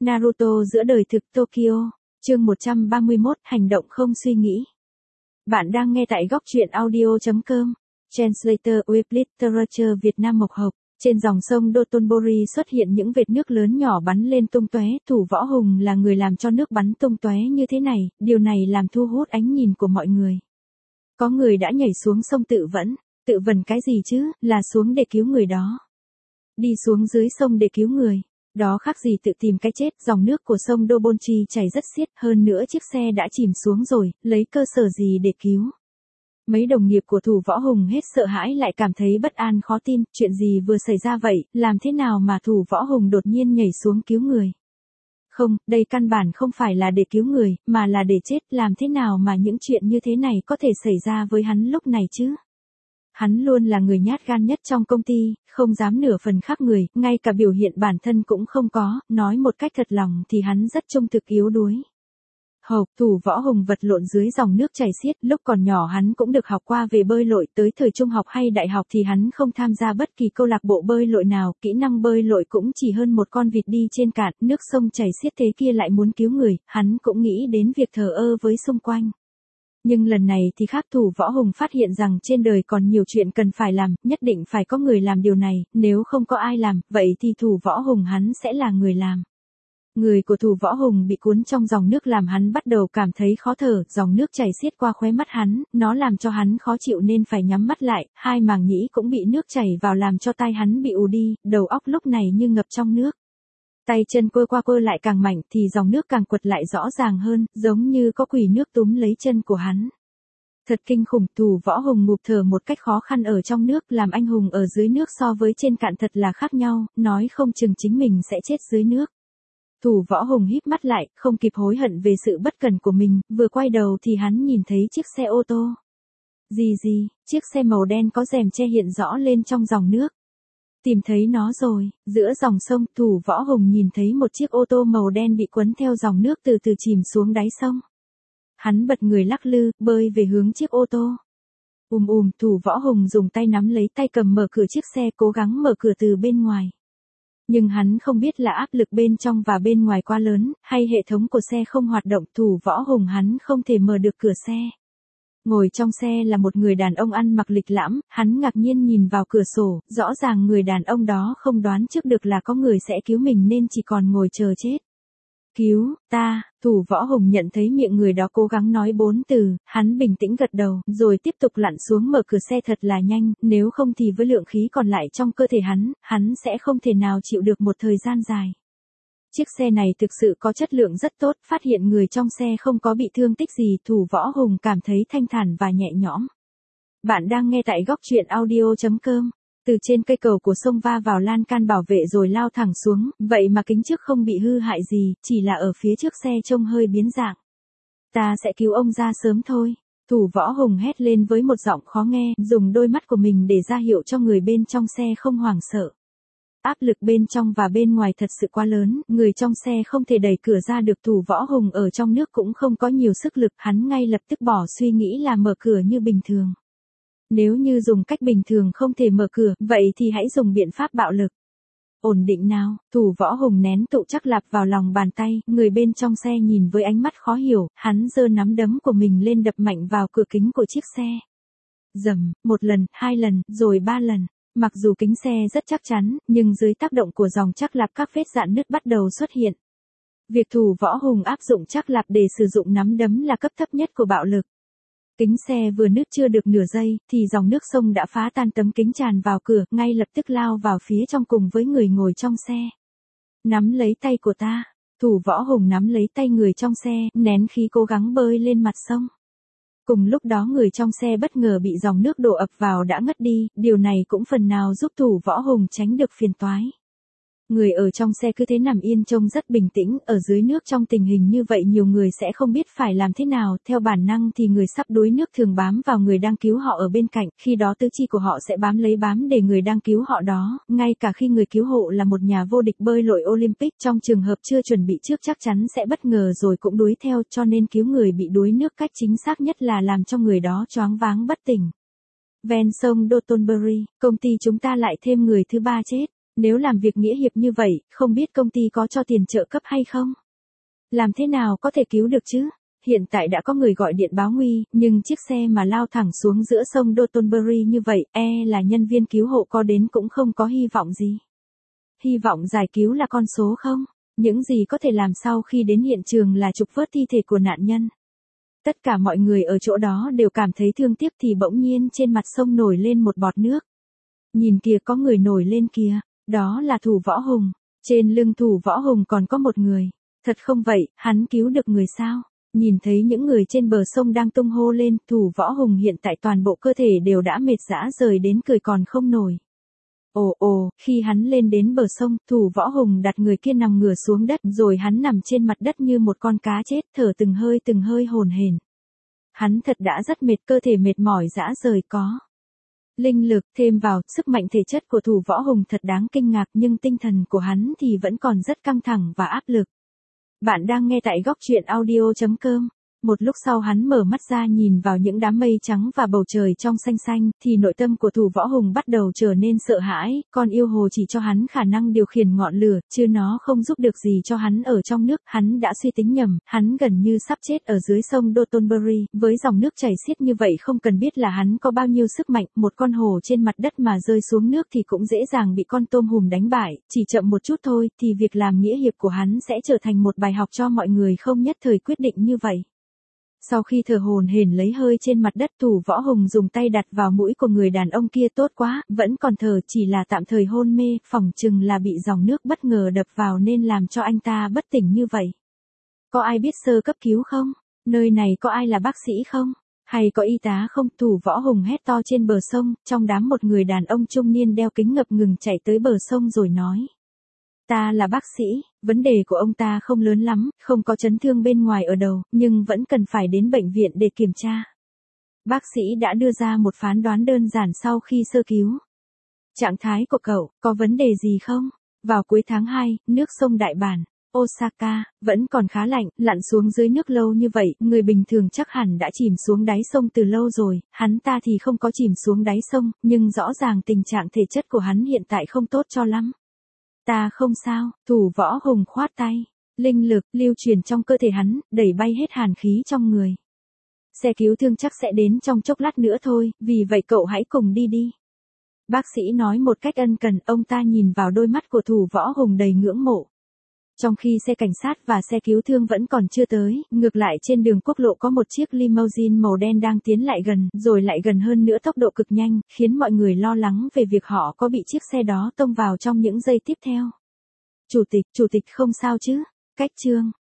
Naruto giữa đời thực Tokyo, chương 131, hành động không suy nghĩ. Bạn đang nghe tại góc truyện audio.com. Translator with Literature Việt Nam Mộc Hộc. Trên dòng sông Dotonbori xuất hiện những vệt nước lớn nhỏ bắn lên tung tóe. Thủ Võ Hùng là người làm cho nước bắn tung tóe như thế này, điều này làm thu hút ánh nhìn của mọi người. Có người đã nhảy xuống sông tự vấn cái gì chứ, là xuống để cứu người đó. Đi xuống dưới sông để cứu người. Đó khác gì tự tìm cái chết. Dòng nước của sông Dobonchi chảy rất xiết, hơn nữa chiếc xe đã chìm xuống rồi, lấy cơ sở gì để cứu. Mấy đồng nghiệp của Thủ Võ Hùng hết sợ hãi lại cảm thấy bất an khó tin, chuyện gì vừa xảy ra vậy, làm thế nào mà Thủ Võ Hùng đột nhiên nhảy xuống cứu người. Không, đây căn bản không phải là để cứu người, mà là để chết, làm thế nào mà những chuyện như thế này có thể xảy ra với hắn lúc này chứ. Hắn luôn là người nhát gan nhất trong công ty, không dám nửa phần khác người, ngay cả biểu hiện bản thân cũng không có, nói một cách thật lòng thì hắn rất trung thực yếu đuối. Thủ Võ Hùng vật lộn dưới dòng nước chảy xiết, lúc còn nhỏ hắn cũng được học qua về bơi lội, tới thời trung học hay đại học thì hắn không tham gia bất kỳ câu lạc bộ bơi lội nào, kỹ năng bơi lội cũng chỉ hơn một con vịt đi trên cạn, nước sông chảy xiết thế kia lại muốn cứu người, hắn cũng nghĩ đến việc thờ ơ với xung quanh. Nhưng lần này thì khác, Thủ Võ Hùng phát hiện rằng trên đời còn nhiều chuyện cần phải làm, nhất định phải có người làm điều này, nếu không có ai làm, vậy thì Thủ Võ Hùng hắn sẽ là người làm. Người của Thủ Võ Hùng bị cuốn trong dòng nước làm hắn bắt đầu cảm thấy khó thở, dòng nước chảy xiết qua khóe mắt hắn, nó làm cho hắn khó chịu nên phải nhắm mắt lại, hai màng nhĩ cũng bị nước chảy vào làm cho tai hắn bị ù đi, đầu óc lúc này như ngập trong nước. Tay chân quơ qua quơ lại càng mạnh thì dòng nước càng quật lại rõ ràng hơn, giống như có quỷ nước túm lấy chân của hắn. Thật kinh khủng, Thủ Võ Hùng ngụp thở một cách khó khăn ở trong nước, làm anh hùng ở dưới nước so với trên cạn thật là khác nhau, nói không chừng chính mình sẽ chết dưới nước. Thủ Võ Hùng híp mắt lại, không kịp hối hận về sự bất cẩn của mình, vừa quay đầu thì hắn nhìn thấy chiếc xe ô tô. Chiếc xe màu đen có rèm che hiện rõ lên trong dòng nước. Tìm thấy nó rồi, giữa dòng sông, Thủ Võ Hùng nhìn thấy một chiếc ô tô màu đen bị quấn theo dòng nước từ từ chìm xuống đáy sông. Hắn bật người lắc lư, bơi về hướng chiếc ô tô. Thủ Võ Hùng dùng tay nắm lấy tay cầm mở cửa chiếc xe, cố gắng mở cửa từ bên ngoài. Nhưng hắn không biết là áp lực bên trong và bên ngoài quá lớn, hay hệ thống của xe không hoạt động, Thủ Võ Hùng hắn không thể mở được cửa xe. Ngồi trong xe là một người đàn ông ăn mặc lịch lãm, hắn ngạc nhiên nhìn vào cửa sổ, rõ ràng người đàn ông đó không đoán trước được là có người sẽ cứu mình nên chỉ còn ngồi chờ chết. Cứu, ta, Thủ Võ Hùng nhận thấy miệng người đó cố gắng nói 4 từ, hắn bình tĩnh gật đầu, rồi tiếp tục lặn xuống mở cửa xe thật là nhanh, nếu không thì với lượng khí còn lại trong cơ thể hắn sẽ không thể nào chịu được một thời gian dài. Chiếc xe này thực sự có chất lượng rất tốt, phát hiện người trong xe không có bị thương tích gì, Thủ Võ Hùng cảm thấy thanh thản và nhẹ nhõm. Bạn đang nghe tại góc truyện audio.com. Từ trên cây cầu của sông va vào lan can bảo vệ rồi lao thẳng xuống, vậy mà kính trước không bị hư hại gì, chỉ là ở phía trước xe trông hơi biến dạng. Ta sẽ cứu ông ra sớm thôi. Thủ Võ Hùng hét lên với một giọng khó nghe, dùng đôi mắt của mình để ra hiệu cho người bên trong xe không hoảng sợ. Áp lực bên trong và bên ngoài thật sự quá lớn, người trong xe không thể đẩy cửa ra được, Thủ Võ Hùng ở trong nước cũng không có nhiều sức lực, hắn ngay lập tức bỏ suy nghĩ là mở cửa như bình thường. Nếu như dùng cách bình thường không thể mở cửa, vậy thì hãy dùng biện pháp bạo lực. Ổn định nào, Thủ Võ Hùng nén tụ trắc lạp vào lòng bàn tay, người bên trong xe nhìn với ánh mắt khó hiểu, hắn giơ nắm đấm của mình lên đập mạnh vào cửa kính của chiếc xe. Dầm, 1 lần, 2 lần, rồi 3 lần. Mặc dù kính xe rất chắc chắn, nhưng dưới tác động của dòng trắc lạp các vết rạn nứt bắt đầu xuất hiện. Việc Thủ Võ Hùng áp dụng trắc lạp để sử dụng nắm đấm là cấp thấp nhất của bạo lực. Kính xe vừa nứt chưa được nửa giây, thì dòng nước sông đã phá tan tấm kính tràn vào cửa, ngay lập tức lao vào phía trong cùng với người ngồi trong xe. Nắm lấy tay của ta, Thủ Võ Hùng nắm lấy tay người trong xe, nén khí cố gắng bơi lên mặt sông. Cùng lúc đó người trong xe bất ngờ bị dòng nước đổ ập vào đã ngất đi, điều này cũng phần nào giúp Thủ Võ Hùng tránh được phiền toái. Người ở trong xe cứ thế nằm yên trông rất bình tĩnh, ở dưới nước trong tình hình như vậy nhiều người sẽ không biết phải làm thế nào, theo bản năng thì người sắp đuối nước thường bám vào người đang cứu họ ở bên cạnh, khi đó tứ chi của họ sẽ bám để người đang cứu họ đó, ngay cả khi người cứu hộ là một nhà vô địch bơi lội Olympic, trong trường hợp chưa chuẩn bị trước chắc chắn sẽ bất ngờ rồi cũng đuối theo, cho nên cứu người bị đuối nước cách chính xác nhất là làm cho người đó choáng váng bất tỉnh. Ven sông Dotonbori, công ty chúng ta lại thêm người thứ 3 chết. Nếu làm việc nghĩa hiệp như vậy, không biết công ty có cho tiền trợ cấp hay không? Làm thế nào có thể cứu được chứ? Hiện tại đã có người gọi điện báo nguy, nhưng chiếc xe mà lao thẳng xuống giữa sông Dotonbury như vậy, là nhân viên cứu hộ có đến cũng không có hy vọng gì. Hy vọng giải cứu là con số không? Những gì có thể làm sau khi đến hiện trường là trục vớt thi thể của nạn nhân. Tất cả mọi người ở chỗ đó đều cảm thấy thương tiếc thì bỗng nhiên trên mặt sông nổi lên một bọt nước. Nhìn kìa, có người nổi lên kìa, đó là Thủ Võ Hùng. Trên lưng Thủ Võ Hùng còn có một người. Thật không vậy, hắn cứu được người sao? Nhìn thấy những người trên bờ sông đang tung hô lên, Thủ Võ Hùng hiện tại toàn bộ cơ thể đều đã mệt rã rời đến cười còn không nổi. Ồ, khi hắn lên đến bờ sông, Thủ Võ Hùng đặt người kia nằm ngửa xuống đất, rồi hắn nằm trên mặt đất như một con cá chết, thở từng hơi hổn hển. Hắn thật đã rất mệt, cơ thể mệt mỏi rã rời có. Linh lực thêm vào, sức mạnh thể chất của Thủ Võ Hùng thật đáng kinh ngạc, nhưng tinh thần của hắn thì vẫn còn rất căng thẳng và áp lực. Bạn đang nghe tại góc truyện audio.com. Một lúc sau hắn mở mắt ra nhìn vào những đám mây trắng và bầu trời trong xanh xanh, thì nội tâm của Thủ Võ Hùng bắt đầu trở nên sợ hãi, con yêu hồ chỉ cho hắn khả năng điều khiển ngọn lửa, chứ nó không giúp được gì cho hắn ở trong nước, hắn đã suy tính nhầm, hắn gần như sắp chết ở dưới sông Dotonbury, với dòng nước chảy xiết như vậy không cần biết là hắn có bao nhiêu sức mạnh, một con hồ trên mặt đất mà rơi xuống nước thì cũng dễ dàng bị con tôm hùm đánh bại, chỉ chậm một chút thôi, thì việc làm nghĩa hiệp của hắn sẽ trở thành một bài học cho mọi người không nhất thời quyết định như vậy. Sau khi thở hổn hển lấy hơi trên mặt đất, Thủ Võ Hùng dùng tay đặt vào mũi của người đàn ông kia, tốt quá, vẫn còn thở, chỉ là tạm thời hôn mê, phỏng chừng là bị dòng nước bất ngờ đập vào nên làm cho anh ta bất tỉnh như vậy. Có ai biết sơ cấp cứu không? Nơi này có ai là bác sĩ không? Hay có y tá không? Thủ Võ Hùng hét to trên bờ sông, trong đám một người đàn ông trung niên đeo kính ngập ngừng chạy tới bờ sông rồi nói. Ta là bác sĩ, vấn đề của ông ta không lớn lắm, không có chấn thương bên ngoài ở đầu, nhưng vẫn cần phải đến bệnh viện để kiểm tra. Bác sĩ đã đưa ra một phán đoán đơn giản sau khi sơ cứu. Trạng thái của cậu, có vấn đề gì không? Vào cuối tháng 2, nước sông Đại Bản, Osaka, vẫn còn khá lạnh, lặn xuống dưới nước lâu như vậy, người bình thường chắc hẳn đã chìm xuống đáy sông từ lâu rồi, hắn ta thì không có chìm xuống đáy sông, nhưng rõ ràng tình trạng thể chất của hắn hiện tại không tốt cho lắm. Ta không sao, Thủ Võ Hùng khoát tay. Linh lực lưu truyền trong cơ thể hắn, đẩy bay hết hàn khí trong người. Xe cứu thương chắc sẽ đến trong chốc lát nữa thôi, vì vậy cậu hãy cùng đi đi. Bác sĩ nói một cách ân cần, ông ta nhìn vào đôi mắt của Thủ Võ Hùng đầy ngưỡng mộ. Trong khi xe cảnh sát và xe cứu thương vẫn còn chưa tới, ngược lại trên đường quốc lộ có một chiếc limousine màu đen đang tiến lại gần, rồi lại gần hơn nữa tốc độ cực nhanh, khiến mọi người lo lắng về việc họ có bị chiếc xe đó tông vào trong những giây tiếp theo. Chủ tịch không sao chứ? Cách chương